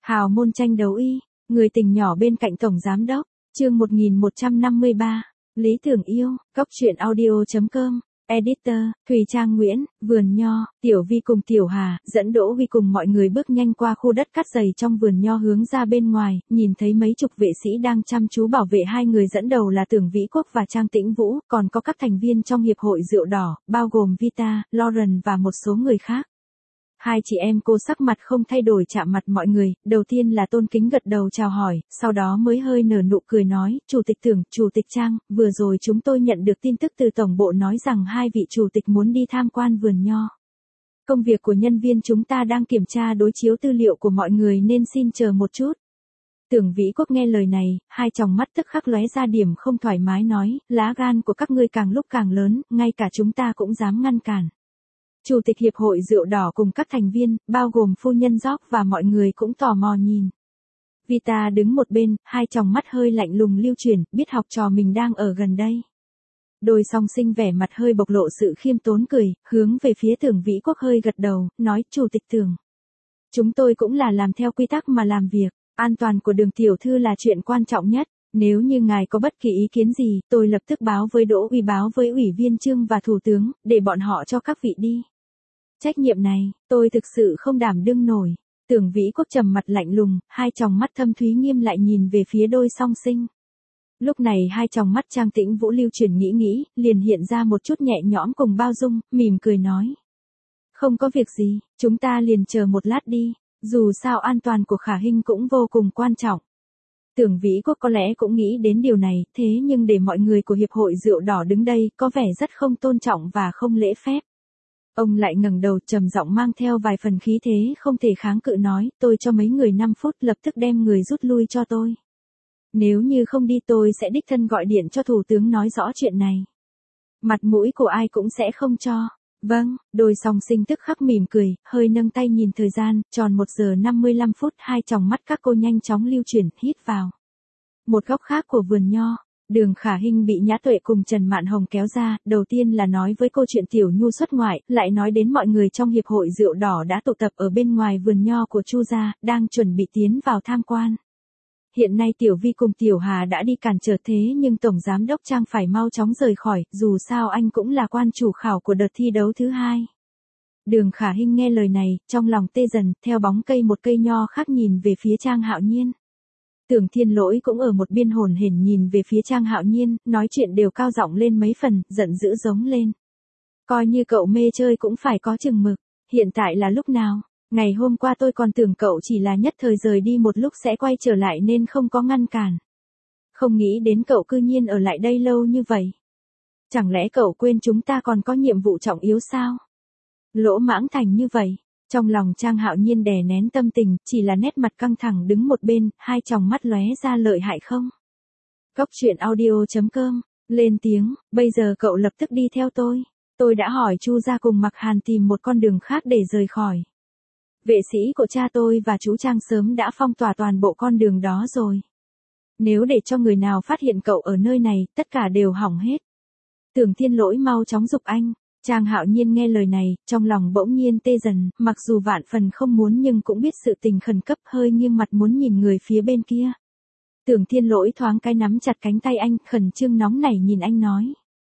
Hào môn tranh đấu y, người tình nhỏ bên cạnh tổng giám đốc, chương 1153, Lý tưởng yêu, Cóc truyện audio.com, editor, Thùy Trang Nguyễn, vườn nho, Tiểu Vi cùng Tiểu Hà, dẫn Đỗ Vi cùng mọi người bước nhanh qua khu đất cắt dày trong vườn nho hướng ra bên ngoài, nhìn thấy mấy chục vệ sĩ đang chăm chú bảo vệ hai người dẫn đầu là Tưởng Vĩ Quốc và Trang Tĩnh Vũ, còn có các thành viên trong hiệp hội rượu đỏ, bao gồm Vita, Lauren và một số người khác. Hai chị em cô sắc mặt không thay đổi chạm mặt mọi người, đầu tiên là tôn kính gật đầu chào hỏi, sau đó mới hơi nở nụ cười nói, Chủ tịch Tưởng, Chủ tịch Trang, vừa rồi chúng tôi nhận được tin tức từ Tổng bộ nói rằng hai vị chủ tịch muốn đi tham quan vườn nho. Công việc của nhân viên chúng ta đang kiểm tra đối chiếu tư liệu của mọi người nên xin chờ một chút. Tưởng Vĩ Quốc nghe lời này, hai tròng mắt tức khắc lóe ra điểm không thoải mái nói, lá gan của các ngươi càng lúc càng lớn, ngay cả chúng ta cũng dám ngăn cản. Chủ tịch Hiệp hội Rượu Đỏ cùng các thành viên, bao gồm phu nhân Gióc và mọi người cũng tò mò nhìn. Vita đứng một bên, hai tròng mắt hơi lạnh lùng lưu chuyển, biết học trò mình đang ở gần đây. Đôi song sinh vẻ mặt hơi bộc lộ sự khiêm tốn cười, hướng về phía Tưởng Vĩ Quốc hơi gật đầu, nói, Chủ tịch Tưởng. Chúng tôi cũng là làm theo quy tắc mà làm việc, an toàn của Đường tiểu thư là chuyện quan trọng nhất. Nếu như ngài có bất kỳ ý kiến gì, tôi lập tức báo với Đỗ Uy, báo với Ủy viên Trương và Thủ tướng, để bọn họ cho các vị đi. Trách nhiệm này, tôi thực sự không đảm đương nổi. Tưởng Vĩ Quốc trầm mặt lạnh lùng, hai tròng mắt thâm thúy nghiêm lại nhìn về phía đôi song sinh. Lúc này hai tròng mắt Trang Tĩnh Vũ lưu chuyển nghĩ, liền hiện ra một chút nhẹ nhõm cùng bao dung, mỉm cười nói. Không có việc gì, chúng ta liền chờ một lát đi, dù sao an toàn của Khả Hinh cũng vô cùng quan trọng. Tưởng Vĩ Quốc có lẽ cũng nghĩ đến điều này, thế nhưng để mọi người của Hiệp hội Rượu Đỏ đứng đây có vẻ rất không tôn trọng và không lễ phép. Ông lại ngẩng đầu trầm giọng mang theo vài phần khí thế không thể kháng cự nói, tôi cho mấy người 5 phút lập tức đem người rút lui cho tôi. Nếu như không đi tôi sẽ đích thân gọi điện cho Thủ tướng nói rõ chuyện này. Mặt mũi của ai cũng sẽ không cho. Vâng, đôi song sinh tức khắc mỉm cười, hơi nâng tay nhìn thời gian, tròn 1 giờ 55 phút, hai tròng mắt các cô nhanh chóng lưu chuyển, hít vào. Một góc khác của vườn nho, Đường Khả Hinh bị Nhã Tuệ cùng Trần Mạn Hồng kéo ra, đầu tiên là nói với cô chuyện Tiểu Nhu xuất ngoại, lại nói đến mọi người trong hiệp hội rượu đỏ đã tụ tập ở bên ngoài vườn nho của Chu gia, đang chuẩn bị tiến vào tham quan. Hiện nay Tiểu Vi cùng Tiểu Hà đã đi cản trở thế nhưng Tổng Giám đốc Trang phải mau chóng rời khỏi, dù sao anh cũng là quan chủ khảo của đợt thi đấu thứ 2. Đường Khả Hinh nghe lời này, trong lòng tê dần, theo bóng cây một cây nho khác nhìn về phía Trang Hạo Nhiên. Tưởng Thiên Lỗi cũng ở một bên hồn hển nhìn về phía Trang Hạo Nhiên, nói chuyện đều cao giọng lên mấy phần, giận dữ giống lên. Coi như cậu mê chơi cũng phải có chừng mực, hiện tại là lúc nào? Ngày hôm qua tôi còn tưởng cậu chỉ là nhất thời rời đi một lúc sẽ quay trở lại nên không có ngăn cản. Không nghĩ đến cậu cư nhiên ở lại đây lâu như vậy. Chẳng lẽ cậu quên chúng ta còn có nhiệm vụ trọng yếu sao? Lỗ mãng thành như vậy. Trong lòng Trang Hạo Nhiên đè nén tâm tình, chỉ là nét mặt căng thẳng đứng một bên, hai tròng mắt lóe ra lợi hại không? Cóc truyện audio.com, lên tiếng, bây giờ cậu lập tức đi theo tôi. Tôi đã hỏi Chu gia cùng Mặc Hàn tìm một con đường khác để rời khỏi. Vệ sĩ của cha tôi và chú Trang sớm đã phong tỏa toàn bộ con đường đó rồi. Nếu để cho người nào phát hiện cậu ở nơi này, tất cả đều hỏng hết. Tưởng Thiên Lỗi mau chóng giục anh. Trang Hạo Nhiên nghe lời này, trong lòng bỗng nhiên tê dần, mặc dù vạn phần không muốn nhưng cũng biết sự tình khẩn cấp, hơi nghiêng mặt muốn nhìn người phía bên kia. Tưởng Thiên Lỗi thoáng cái nắm chặt cánh tay anh, khẩn trương nóng nảy nhìn anh nói.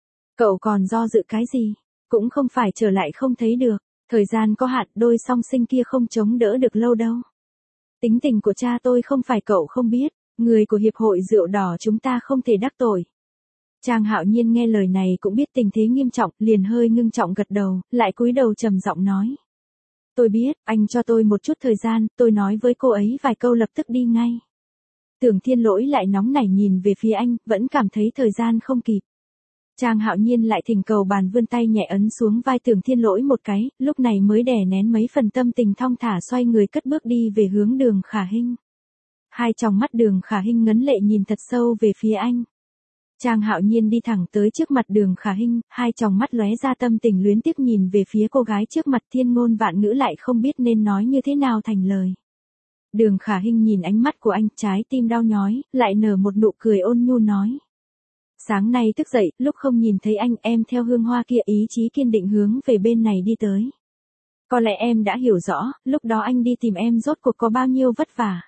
Cậu còn do dự cái gì? Cũng không phải trở lại không thấy được. Thời gian có hạn, đôi song sinh kia không chống đỡ được lâu đâu. Tính tình của cha tôi không phải cậu không biết, người của Hiệp hội Rượu Đỏ chúng ta không thể đắc tội. Trang Hạo Nhiên nghe lời này cũng biết tình thế nghiêm trọng, liền hơi ngưng trọng gật đầu, lại cúi đầu trầm giọng nói. Tôi biết, anh cho tôi một chút thời gian, tôi nói với cô ấy vài câu lập tức đi ngay. Tưởng Thiên Lỗi lại nóng nảy nhìn về phía anh, vẫn cảm thấy thời gian không kịp. Trang Hạo Nhiên lại thỉnh cầu bàn vươn tay nhẹ ấn xuống vai Tưởng Thiên Lỗi một cái, lúc này mới đè nén mấy phần tâm tình thong thả xoay người cất bước đi về hướng Đường Khả Hinh. Hai tròng mắt Đường Khả Hinh ngấn lệ nhìn thật sâu về phía anh. Trang Hạo Nhiên đi thẳng tới trước mặt Đường Khả Hinh, hai tròng mắt lóe ra tâm tình luyến tiếc nhìn về phía cô gái trước mặt, thiên ngôn vạn ngữ lại không biết nên nói như thế nào thành lời. Đường Khả Hinh nhìn ánh mắt của anh, trái tim đau nhói, lại nở một nụ cười ôn nhu nói. Sáng nay thức dậy, lúc không nhìn thấy anh, em theo hương hoa kia ý chí kiên định hướng về bên này đi tới. Có lẽ em đã hiểu rõ, lúc đó anh đi tìm em rốt cuộc có bao nhiêu vất vả.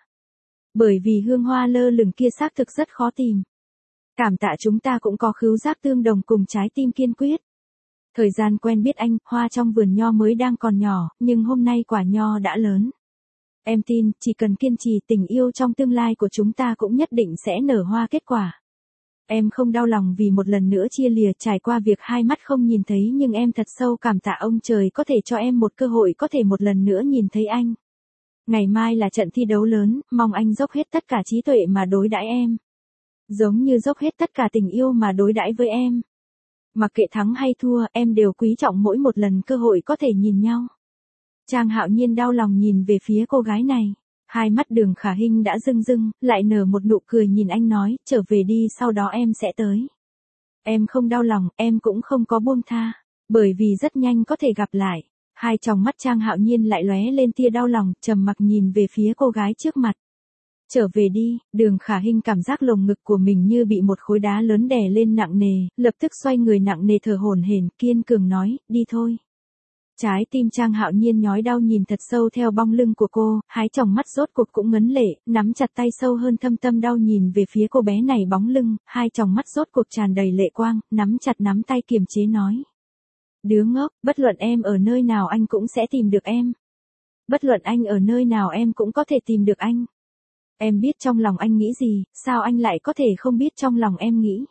Bởi vì hương hoa lơ lửng kia xác thực rất khó tìm. Cảm tạ chúng ta cũng có khứu giác tương đồng cùng trái tim kiên quyết. Thời gian quen biết anh, hoa trong vườn nho mới đang còn nhỏ, nhưng hôm nay quả nho đã lớn. Em tin, chỉ cần kiên trì, tình yêu trong tương lai của chúng ta cũng nhất định sẽ nở hoa kết quả. Em không đau lòng vì một lần nữa chia lìa, trải qua việc hai mắt không nhìn thấy, nhưng em thật sâu cảm tạ ông trời có thể cho em một cơ hội có thể một lần nữa nhìn thấy anh. Ngày mai là trận thi đấu lớn, mong anh dốc hết tất cả trí tuệ mà đối đãi em. Giống như dốc hết tất cả tình yêu mà đối đãi với em. Mặc kệ thắng hay thua, em đều quý trọng mỗi một lần cơ hội có thể nhìn nhau. Trang Hạo Nhiên đau lòng nhìn về phía cô gái này. Hai mắt Đường Khả Hinh đã rưng rưng, lại nở một nụ cười nhìn anh nói, trở về đi, sau đó em sẽ tới. Em không đau lòng, em cũng không có buông tha, bởi vì rất nhanh có thể gặp lại. Hai tròng mắt Trang Hạo Nhiên lại lóe lên tia đau lòng, trầm mặc nhìn về phía cô gái trước mặt. Trở về đi, Đường Khả Hinh cảm giác lồng ngực của mình như bị một khối đá lớn đè lên nặng nề, lập tức xoay người nặng nề thở hổn hển, kiên cường nói, đi thôi. Trái tim Trang Hạo Nhiên nhói đau nhìn thật sâu theo bong lưng của cô, hai tròng mắt rốt cuộc cũng ngấn lệ, nắm chặt tay sâu hơn, thâm tâm đau nhìn về phía cô bé này bóng lưng, hai tròng mắt rốt cuộc tràn đầy lệ quang, nắm chặt nắm tay kiềm chế nói. Đứa ngốc, bất luận em ở nơi nào anh cũng sẽ tìm được em. Bất luận anh ở nơi nào em cũng có thể tìm được anh. Em biết trong lòng anh nghĩ gì, sao anh lại có thể không biết trong lòng em nghĩ.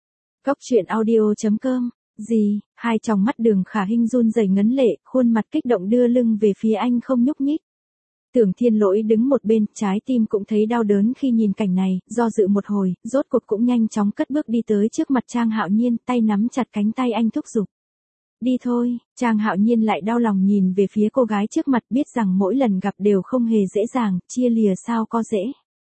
Cốc truyện audio.com. Gì, hai tròng mắt Đường Khả Hinh run rẩy ngấn lệ, khuôn mặt kích động đưa lưng về phía anh không nhúc nhích. Tưởng Thiên Lỗi đứng một bên, trái tim cũng thấy đau đớn khi nhìn cảnh này, do dự một hồi, rốt cuộc cũng nhanh chóng cất bước đi tới trước mặt Trang Hạo Nhiên, tay nắm chặt cánh tay anh thúc giục. Đi thôi, Trang Hạo Nhiên lại đau lòng nhìn về phía cô gái trước mặt, biết rằng mỗi lần gặp đều không hề dễ dàng, chia lìa sao có dễ.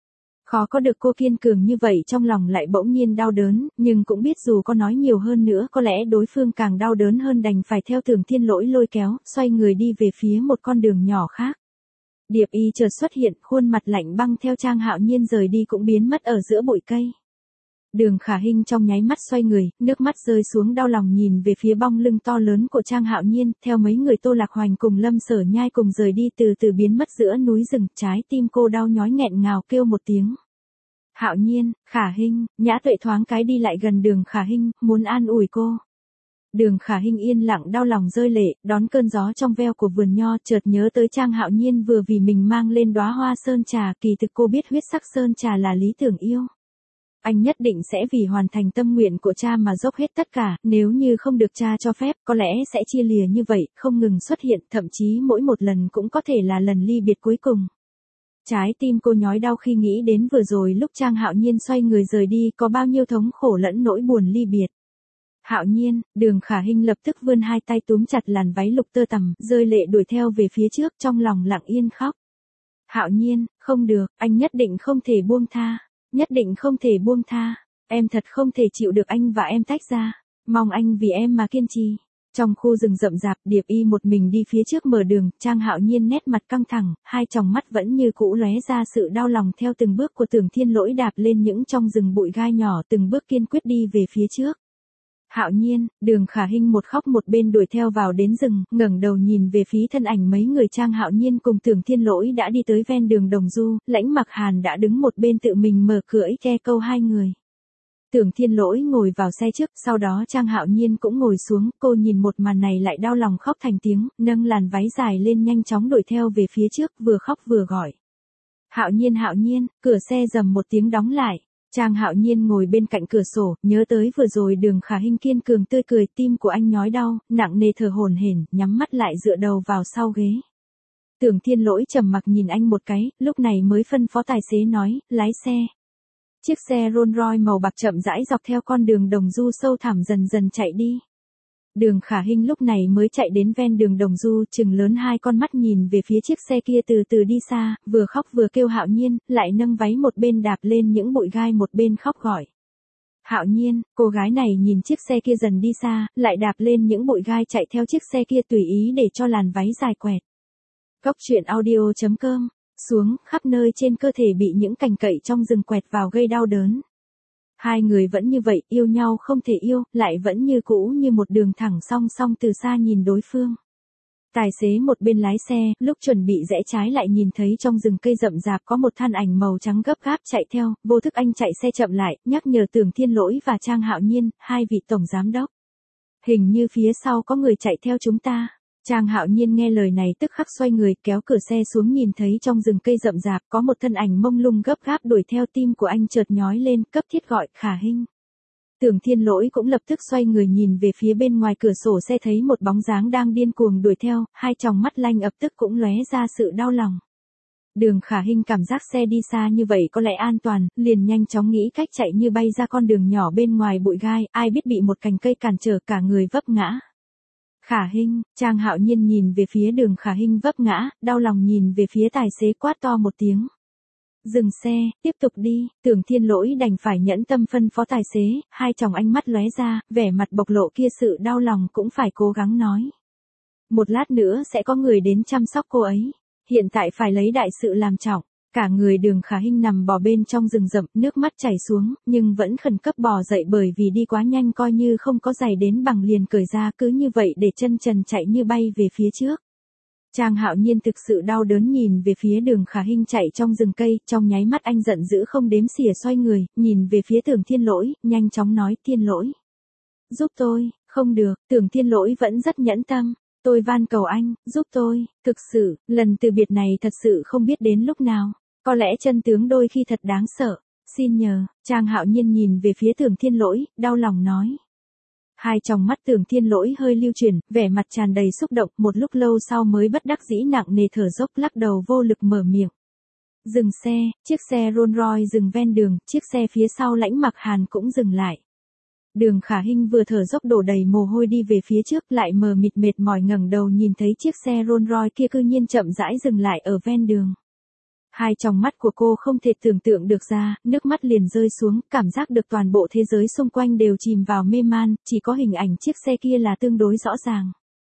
Khó có được cô kiên cường như vậy, trong lòng lại bỗng nhiên đau đớn, nhưng cũng biết dù có nói nhiều hơn nữa có lẽ đối phương càng đau đớn hơn, đành phải theo Tưởng Thiên Lỗi lôi kéo, xoay người đi về phía một con đường nhỏ khác. Điệp Y chợt xuất hiện, khuôn mặt lạnh băng theo Trang Hạo Nhiên rời đi cũng biến mất ở giữa bụi cây. Đường Khả Hinh trong nháy mắt xoay người, nước mắt rơi xuống đau lòng nhìn về phía bong lưng to lớn của Trang Hạo Nhiên, theo mấy người Tô Lạc Hoành cùng Lâm Sở Nhai cùng rời đi, từ từ biến mất giữa núi rừng, trái tim cô đau nhói nghẹn ngào kêu một tiếng. Hạo Nhiên, Khả Hinh, Nhã Tuệ thoáng cái đi lại gần Đường Khả Hinh, muốn an ủi cô. Đường Khả Hinh yên lặng đau lòng rơi lệ, đón cơn gió trong veo của vườn nho, chợt nhớ tới Trang Hạo Nhiên vừa vì mình mang lên đóa hoa sơn trà, kỳ thực cô biết huyết sắc sơn trà là lý tưởng yêu. Anh nhất định sẽ vì hoàn thành tâm nguyện của cha mà dốc hết tất cả, nếu như không được cha cho phép, có lẽ sẽ chia lìa như vậy, không ngừng xuất hiện, thậm chí mỗi một lần cũng có thể là lần ly biệt cuối cùng. Trái tim cô nhói đau khi nghĩ đến vừa rồi lúc Trang Hạo Nhiên xoay người rời đi, có bao nhiêu thống khổ lẫn nỗi buồn ly biệt. Hạo Nhiên, Đường Khả Hinh lập tức vươn hai tay túm chặt làn váy lục tơ tằm, rơi lệ đuổi theo về phía trước, trong lòng lặng yên khóc. Hạo Nhiên, không được, anh nhất định không thể buông tha. Nhất định không thể buông tha, em thật không thể chịu được anh và em tách ra, mong anh vì em mà kiên trì. Trong khu rừng rậm rạp, Điệp Y một mình đi phía trước mở đường, Trang Hạo Nhiên nét mặt căng thẳng, hai tròng mắt vẫn như cũ lóe ra sự đau lòng theo từng bước của Tưởng Thiên Lỗi đạp lên những trong rừng bụi gai nhỏ, từng bước kiên quyết đi về phía trước. Hạo Nhiên, Đường Khả Hinh một khóc một bên đuổi theo vào đến rừng, ngẩng đầu nhìn về phía thân ảnh mấy người Trang Hạo Nhiên cùng Tưởng Thiên Lỗi đã đi tới ven đường Đồng Du, Lãnh Mặc Hàn đã đứng một bên tự mình mở cửa ke câu hai người. Tưởng Thiên Lỗi ngồi vào xe trước, sau đó Trang Hạo Nhiên cũng ngồi xuống, cô nhìn một màn này lại đau lòng khóc thành tiếng, nâng làn váy dài lên nhanh chóng đuổi theo về phía trước, vừa khóc vừa gọi. Hạo Nhiên, cửa xe rầm một tiếng đóng lại. Trang Hạo Nhiên ngồi bên cạnh cửa sổ, nhớ tới vừa rồi Đường Khả Hinh kiên cường tươi cười, tim của anh nhói đau, nặng nề thở hổn hển, nhắm mắt lại dựa đầu vào sau ghế. Tưởng Thiên Lỗi trầm mặc nhìn anh một cái, lúc này mới phân phó tài xế nói, lái xe. Chiếc xe Rolls Royce màu bạc chậm rãi dọc theo con đường Đồng Du sâu thẳm dần dần chạy đi. Đường Khả Hinh lúc này mới chạy đến ven đường Đồng Du, trừng lớn hai con mắt nhìn về phía chiếc xe kia từ từ đi xa, vừa khóc vừa kêu Hạo Nhiên, lại nâng váy một bên đạp lên những bụi gai một bên khóc gọi. Hạo Nhiên, cô gái này nhìn chiếc xe kia dần đi xa, lại đạp lên những bụi gai chạy theo chiếc xe kia tùy ý để cho làn váy dài quẹt. Cốc truyện audio.com, xuống, khắp nơi trên cơ thể bị những cành cậy trong rừng quẹt vào gây đau đớn. Hai người vẫn như vậy, yêu nhau không thể yêu, lại vẫn như cũ như một đường thẳng song song từ xa nhìn đối phương. Tài xế một bên lái xe, lúc chuẩn bị rẽ trái lại nhìn thấy trong rừng cây rậm rạp có một thân ảnh màu trắng gấp gáp chạy theo, vô thức anh chạy xe chậm lại, nhắc nhở Tưởng Thiên Lỗi và Trang Hạo Nhiên, hai vị tổng giám đốc. Hình như phía sau có người chạy theo chúng ta. Trang Hạo Nhiên nghe lời này tức khắc xoay người kéo cửa xe xuống nhìn thấy trong rừng cây rậm rạp có một thân ảnh mông lung gấp gáp đuổi theo, tim của anh chợt nhói lên, cấp thiết gọi, Khả Hinh. Tưởng Thiên Lỗi cũng lập tức xoay người nhìn về phía bên ngoài cửa sổ xe thấy một bóng dáng đang điên cuồng đuổi theo, hai tròng mắt lanh ập tức cũng lóe ra sự đau lòng. Đường Khả Hinh cảm giác xe đi xa như vậy có lẽ an toàn, liền nhanh chóng nghĩ cách chạy như bay ra con đường nhỏ bên ngoài bụi gai, ai biết bị một cành cây cản trở cả người vấp ngã. Khả Hinh, Trang Hạo Nhiên nhìn về phía Đường Khả Hinh vấp ngã, đau lòng nhìn về phía tài xế quát to một tiếng. Dừng xe, tiếp tục đi, Tưởng Thiên Lỗi đành phải nhẫn tâm phân phó tài xế, hai tròng ánh mắt lóe ra, vẻ mặt bộc lộ kia sự đau lòng cũng phải cố gắng nói. Một lát nữa sẽ có người đến chăm sóc cô ấy, hiện tại phải lấy đại sự làm trọng. Cả người Đường Khả Hinh nằm bò bên trong rừng rậm, nước mắt chảy xuống, nhưng vẫn khẩn cấp bò dậy bởi vì đi quá nhanh coi như không có giày đến bằng liền cởi ra cứ như vậy để chân trần chạy như bay về phía trước. Trang Hạo Nhiên thực sự đau đớn nhìn về phía Đường Khả Hinh chạy trong rừng cây, trong nháy mắt anh giận dữ không đếm xỉa xoay người, nhìn về phía Tưởng Thiên Lỗi, nhanh chóng nói, Thiên Lỗi. Giúp tôi, không được, Tưởng Thiên Lỗi vẫn rất nhẫn tâm. Tôi van cầu anh, giúp tôi, thực sự, lần từ biệt này thật sự không biết đến lúc nào. Có lẽ chân tướng đôi khi thật đáng sợ. Xin nhờ, Trang Hạo Nhiên nhìn về phía Tưởng Thiên Lỗi, đau lòng nói. Hai tròng mắt Tưởng Thiên Lỗi hơi lưu chuyển, vẻ mặt tràn đầy xúc động, một lúc lâu sau mới bất đắc dĩ nặng nề thở dốc lắc đầu vô lực mở miệng. Dừng xe, chiếc xe Rolls Royce dừng ven đường, chiếc xe phía sau Lãnh Mặc Hàn cũng dừng lại. Đường Khả Hinh vừa thở dốc đổ đầy mồ hôi đi về phía trước lại mờ mịt mệt mỏi ngẩng đầu nhìn thấy chiếc xe Rolls Royce kia cư nhiên chậm rãi dừng lại ở ven đường. Hai tròng mắt của cô không thể tưởng tượng được ra, nước mắt liền rơi xuống, cảm giác được toàn bộ thế giới xung quanh đều chìm vào mê man, chỉ có hình ảnh chiếc xe kia là tương đối rõ ràng.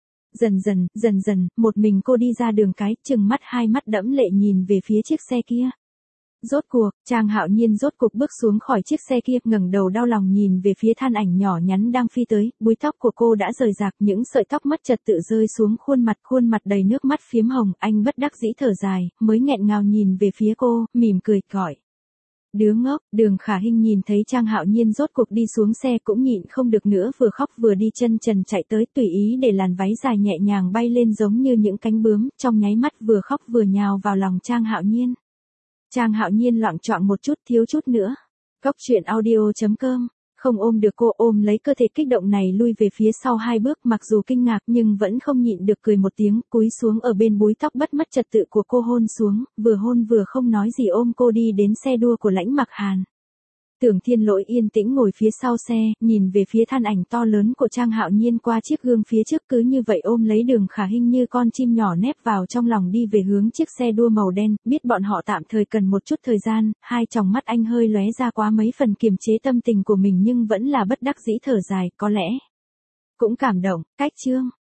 Dần dần, một mình cô đi ra đường cái, trừng mắt hai mắt đẫm lệ nhìn về phía chiếc xe kia. Rốt cuộc, Trang Hạo Nhiên rốt cuộc bước xuống khỏi chiếc xe kia, ngẩng đầu đau lòng nhìn về phía thân ảnh nhỏ nhắn đang phi tới, búi tóc của cô đã rời rạc, những sợi tóc mất trật tự rơi xuống khuôn mặt đầy nước mắt phiếm hồng, anh bất đắc dĩ thở dài, mới nghẹn ngào nhìn về phía cô, mỉm cười, gọi. Đứa ngốc, Đường Khả Hinh nhìn thấy Trang Hạo Nhiên rốt cuộc đi xuống xe cũng nhịn không được nữa, vừa khóc vừa đi chân trần chạy tới, tùy ý để làn váy dài nhẹ nhàng bay lên giống như những cánh bướm, trong nháy mắt vừa khóc vừa nhào vào lòng Trang Hạo Nhiên. Trang Hạo Nhiên loạng choạng một chút, thiếu chút nữa. Cóc truyện audio.com, không ôm được cô, ôm lấy cơ thể kích động này lui về phía sau hai bước, mặc dù kinh ngạc nhưng vẫn không nhịn được cười một tiếng, cúi xuống ở bên búi tóc bất mất trật tự của cô hôn xuống, vừa hôn vừa không nói gì ôm cô đi đến xe đua của Lãnh Mặc Hàn. Tưởng Thiên Lỗi yên tĩnh ngồi phía sau xe, nhìn về phía thân ảnh to lớn của Trang Hạo Nhiên qua chiếc gương phía trước, cứ như vậy ôm lấy Đường Khả Hinh như con chim nhỏ nép vào trong lòng đi về hướng chiếc xe đua màu đen, biết bọn họ tạm thời cần một chút thời gian, hai tròng mắt anh hơi lóe ra quá mấy phần kiềm chế tâm tình của mình nhưng vẫn là bất đắc dĩ thở dài, có lẽ cũng cảm động. Cách chương